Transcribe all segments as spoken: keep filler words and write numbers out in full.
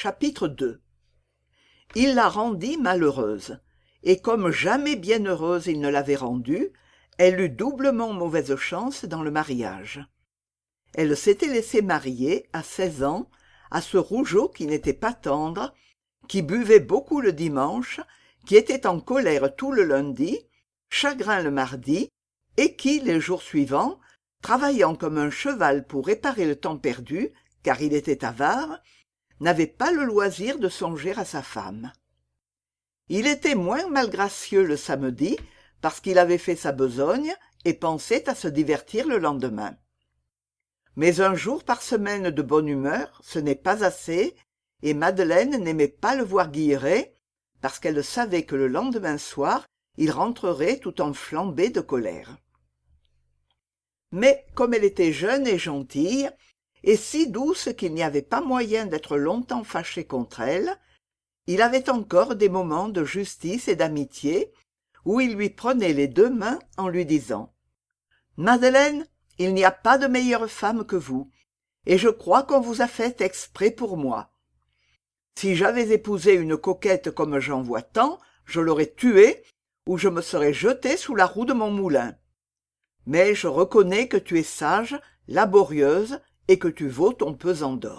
Chapitre deux. Il la rendit malheureuse, et comme jamais bienheureuse il ne l'avait rendue, elle eut doublement mauvaise chance dans le mariage. Elle s'était laissée marier à seize ans à ce rougeaud qui n'était pas tendre, qui buvait beaucoup le dimanche, qui était en colère tout le lundi, chagrin le mardi, et qui, les jours suivants, travaillant comme un cheval pour réparer le temps perdu, car il était avare, n'avait pas le loisir de songer à sa femme. Il était moins malgracieux le samedi, parce qu'il avait fait sa besogne et pensait à se divertir le lendemain. Mais un jour par semaine de bonne humeur, ce n'est pas assez, et Madeleine n'aimait pas le voir guilleret, parce qu'elle savait que le lendemain soir, il rentrerait tout enflambé de colère. Mais comme elle était jeune et gentille, et si douce qu'il n'y avait pas moyen d'être longtemps fâché contre elle, il avait encore des moments de justice et d'amitié où il lui prenait les deux mains en lui disant « Madeleine, il n'y a pas de meilleure femme que vous, et je crois qu'on vous a faite exprès pour moi. Si j'avais épousé une coquette comme j'en vois tant, je l'aurais tuée ou je me serais jeté sous la roue de mon moulin. Mais je reconnais que tu es sage, laborieuse, et que tu vaux ton pesant d'or. »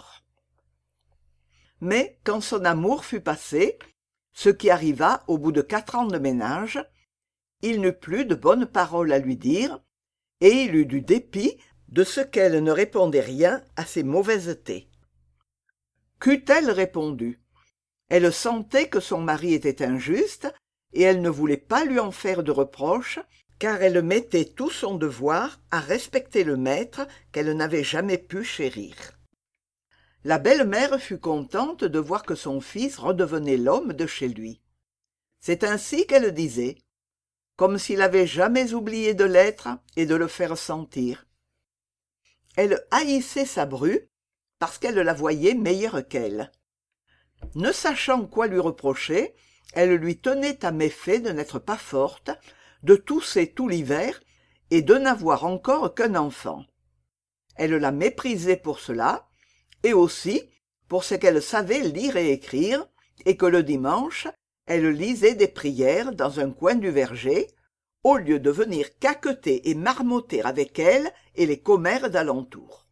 Mais quand son amour fut passé, ce qui arriva au bout de quatre ans de ménage, il n'eut plus de bonnes paroles à lui dire, et il eut du dépit de ce qu'elle ne répondait rien à ses mauvaisetés. Qu'eût-elle répondu? Elle sentait que son mari était injuste, et elle ne voulait pas lui en faire de reproches, car elle mettait tout son devoir à respecter le maître qu'elle n'avait jamais pu chérir. La belle-mère fut contente de voir que son fils redevenait l'homme de chez lui. C'est ainsi qu'elle disait, comme s'il avait jamais oublié de l'être et de le faire sentir. Elle haïssait sa bru parce qu'elle la voyait meilleure qu'elle. Ne sachant quoi lui reprocher, elle lui tenait à méfait de n'être pas forte, de tousser tout l'hiver et de n'avoir encore qu'un enfant. Elle la méprisait pour cela, et aussi pour ce qu'elle savait lire et écrire, et que le dimanche, elle lisait des prières dans un coin du verger, au lieu de venir caqueter et marmotter avec elle et les commères d'alentour.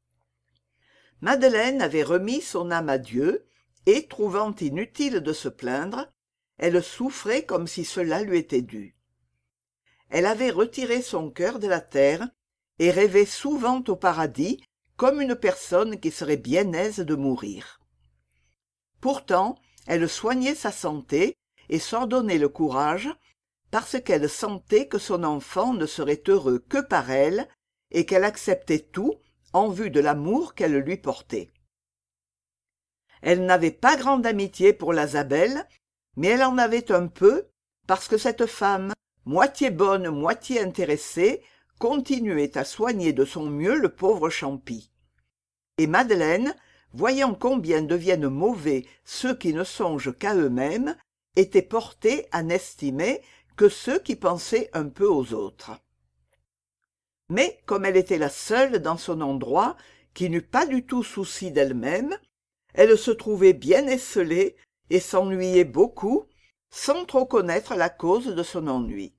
Madeleine avait remis son âme à Dieu, et, trouvant inutile de se plaindre, elle souffrait comme si cela lui était dû. Elle avait retiré son cœur de la terre et rêvait souvent au paradis comme une personne qui serait bien aise de mourir. Pourtant, elle soignait sa santé et s'ordonnait le courage parce qu'elle sentait que son enfant ne serait heureux que par elle et qu'elle acceptait tout en vue de l'amour qu'elle lui portait. Elle n'avait pas grande amitié pour la Zabel, mais elle en avait un peu parce que cette femme, moitié bonne, moitié intéressée, continuait à soigner de son mieux le pauvre Champy. Et Madeleine, voyant combien deviennent mauvais ceux qui ne songent qu'à eux-mêmes, était portée à n'estimer que ceux qui pensaient un peu aux autres. Mais comme elle était la seule dans son endroit qui n'eût pas du tout souci d'elle-même, elle se trouvait bien esselée et s'ennuyait beaucoup, sans trop connaître la cause de son ennui.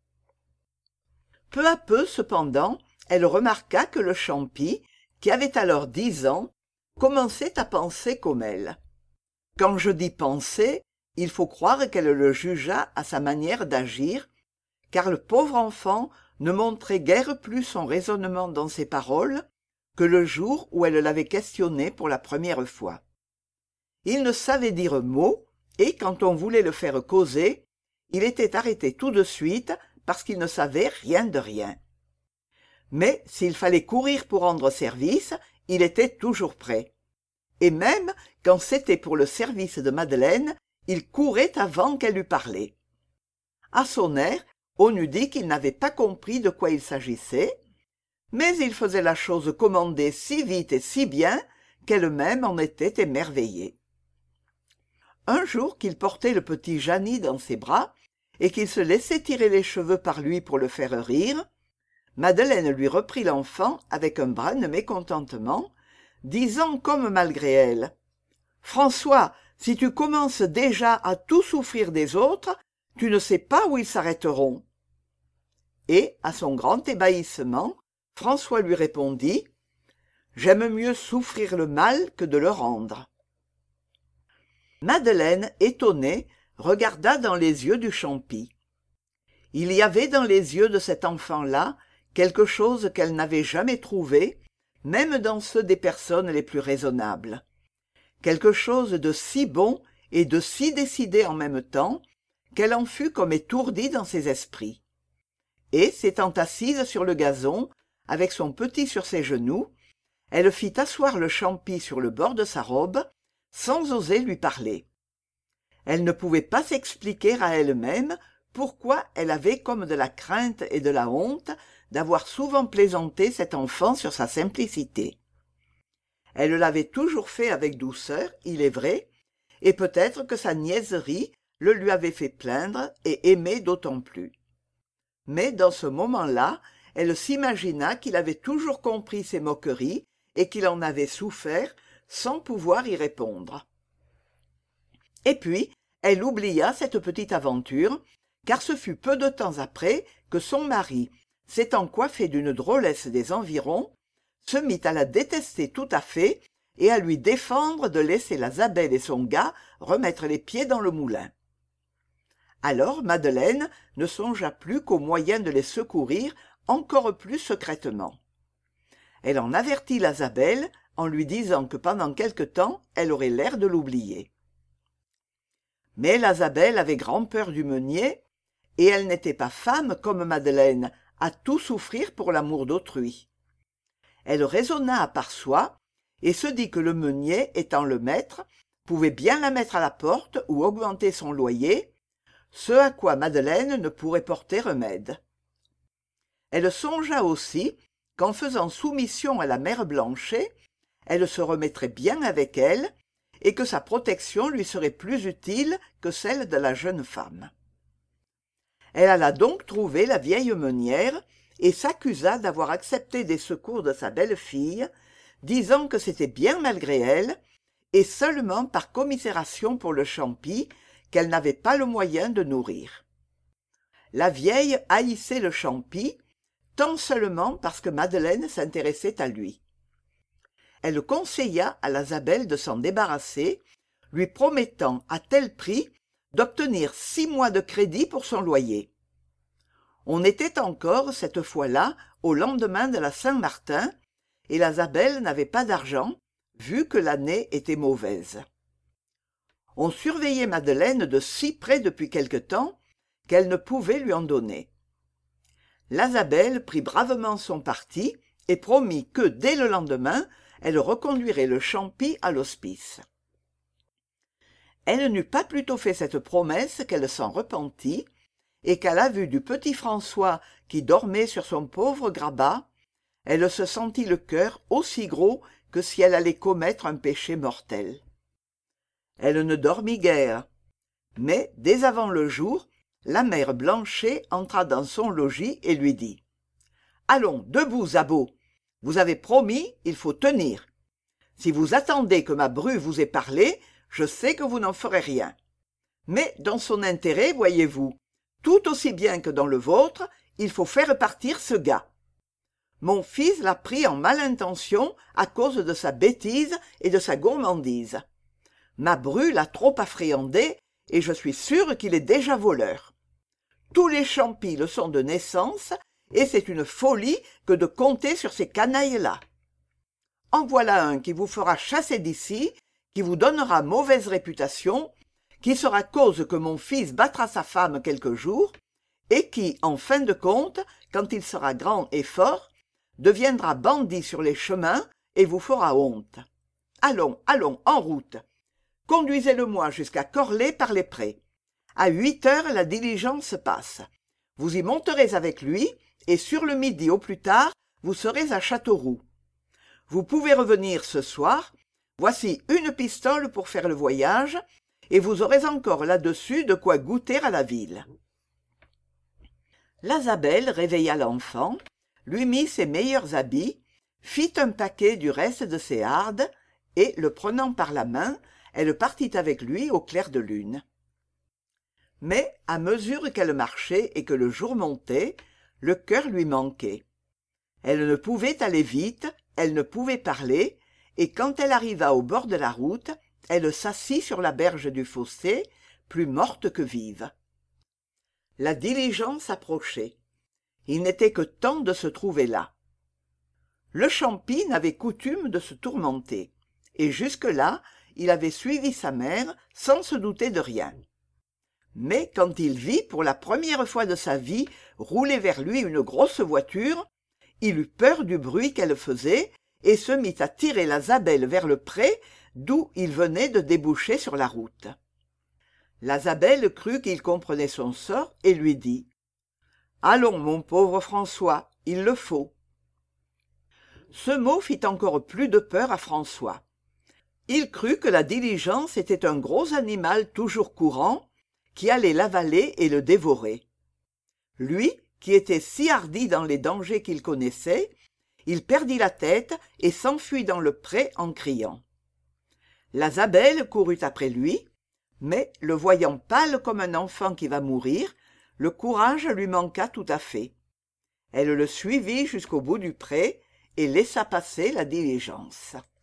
Peu à peu, cependant, elle remarqua que le Champy, qui avait alors dix ans, commençait à penser comme elle. Quand je dis penser, il faut croire qu'elle le jugea à sa manière d'agir, car le pauvre enfant ne montrait guère plus son raisonnement dans ses paroles que le jour où elle l'avait questionné pour la première fois. Il ne savait dire mot, et quand on voulait le faire causer, il était arrêté tout de suite parce qu'il ne savait rien de rien. Mais s'il fallait courir pour rendre service, il était toujours prêt. Et même quand c'était pour le service de Madeleine, il courait avant qu'elle eût parlé. À son air, on eût dit qu'il n'avait pas compris de quoi il s'agissait, mais il faisait la chose commandée si vite et si bien qu'elle-même en était émerveillée. Un jour qu'il portait le petit Jeannie dans ses bras et qu'il se laissait tirer les cheveux par lui pour le faire rire, Madeleine lui reprit l'enfant avec un brin de mécontentement, disant comme malgré elle François, si tu commences déjà à tout souffrir des autres, tu ne sais pas où ils s'arrêteront. » Et, à son grand ébahissement, François lui répondit: « J'aime mieux souffrir le mal que de le rendre. » Madeleine, étonnée, regarda dans les yeux du champi. Il y avait dans les yeux de cet enfant-là quelque chose qu'elle n'avait jamais trouvé, même dans ceux des personnes les plus raisonnables. Quelque chose de si bon et de si décidé en même temps, qu'elle en fut comme étourdie dans ses esprits. Et, s'étant assise sur le gazon, avec son petit sur ses genoux, elle fit asseoir le champi sur le bord de sa robe, sans oser lui parler. Elle ne pouvait pas s'expliquer à elle-même pourquoi elle avait comme de la crainte et de la honte d'avoir souvent plaisanté cet enfant sur sa simplicité. Elle l'avait toujours fait avec douceur, il est vrai, et peut-être que sa niaiserie le lui avait fait plaindre et aimer d'autant plus. Mais dans ce moment-là, elle s'imagina qu'il avait toujours compris ses moqueries et qu'il en avait souffert sans pouvoir y répondre. Et puis, elle oublia cette petite aventure, car ce fut peu de temps après que son mari, s'étant coiffé d'une drôlesse des environs, se mit à la détester tout à fait et à lui défendre de laisser la Zabel et son gars remettre les pieds dans le moulin. Alors Madeleine ne songea plus qu'au moyen de les secourir encore plus secrètement. Elle en avertit la Zabel en lui disant que pendant quelque temps elle aurait l'air de l'oublier. Mais la Zabel avait grand-peur du meunier, et elle n'était pas femme comme Madeleine, à tout souffrir pour l'amour d'autrui. Elle raisonna à part soi, et se dit que le meunier, étant le maître, pouvait bien la mettre à la porte ou augmenter son loyer, ce à quoi Madeleine ne pourrait porter remède. Elle songea aussi qu'en faisant soumission à la mère Blanchet, elle se remettrait bien avec elle, et que sa protection lui serait plus utile que celle de la jeune femme. Elle alla donc trouver la vieille meunière et s'accusa d'avoir accepté des secours de sa belle-fille, disant que c'était bien malgré elle, et seulement par commisération pour le champi qu'elle n'avait pas le moyen de nourrir. La vieille haïssait le champi, tant seulement parce que Madeleine s'intéressait à lui. Elle conseilla à la Zabel de s'en débarrasser, lui promettant à tel prix d'obtenir six mois de crédit pour son loyer. On était encore, cette fois-là, au lendemain de la Saint-Martin, et la Zabel n'avait pas d'argent, vu que l'année était mauvaise. On surveillait Madeleine de si près depuis quelque temps qu'elle ne pouvait lui en donner. La Zabel prit bravement son parti et promit que, dès le lendemain, elle reconduirait le champi à l'hospice. Elle n'eut pas plutôt fait cette promesse qu'elle s'en repentit, et qu'à la vue du petit François qui dormait sur son pauvre grabat, elle se sentit le cœur aussi gros que si elle allait commettre un péché mortel. Elle ne dormit guère, mais dès avant le jour, la mère Blanchet entra dans son logis et lui dit: « Allons, debout, Zabot, vous avez promis, il faut tenir. Si vous attendez que ma bru vous ait parlé, je sais que vous n'en ferez rien. Mais dans son intérêt, voyez-vous, tout aussi bien que dans le vôtre, il faut faire partir ce gars. Mon fils l'a pris en male intention à cause de sa bêtise et de sa gourmandise. Ma bru l'a trop affréandé et je suis sûre qu'il est déjà voleur. Tous les champis le sont de naissance et c'est une folie que de compter sur ces canailles-là. En voilà un qui vous fera chasser d'ici, qui vous donnera mauvaise réputation, qui sera cause que mon fils battra sa femme quelques jours, et qui, en fin de compte, quand il sera grand et fort, deviendra bandit sur les chemins et vous fera honte. Allons, allons, en route. Conduisez-le-moi jusqu'à Corlay par les prés. À huit heures, la diligence passe. Vous y monterez avec lui, et sur le midi au plus tard, vous serez à Châteauroux. Vous pouvez revenir ce soir. Voici une pistole pour faire le voyage, et vous aurez encore là-dessus de quoi goûter à la ville. » La Zabel réveilla l'enfant, lui mit ses meilleurs habits, fit un paquet du reste de ses hardes, et, le prenant par la main, elle partit avec lui au clair de lune. Mais à mesure qu'elle marchait et que le jour montait, le cœur lui manquait. Elle ne pouvait aller vite, elle ne pouvait parler, et quand elle arriva au bord de la route, elle s'assit sur la berge du fossé, plus morte que vive. La diligence approchait. Il n'était que temps de se trouver là. Le champi n'avait coutume de se tourmenter, et jusque-là, il avait suivi sa mère sans se douter de rien. Mais quand il vit pour la première fois de sa vie rouler vers lui une grosse voiture, il eut peur du bruit qu'elle faisait et se mit à tirer la Zabelle vers le pré d'où il venait de déboucher sur la route. La Zabelle crut qu'il comprenait son sort et lui dit « Allons, mon pauvre François, il le faut. » Ce mot fit encore plus de peur à François. Il crut que la diligence était un gros animal toujours courant, qui allait l'avaler et le dévorer. Lui, qui était si hardi dans les dangers qu'il connaissait, il perdit la tête et s'enfuit dans le pré en criant. La Zabelle courut après lui, mais, le voyant pâle comme un enfant qui va mourir, le courage lui manqua tout à fait. Elle le suivit jusqu'au bout du pré et laissa passer la diligence.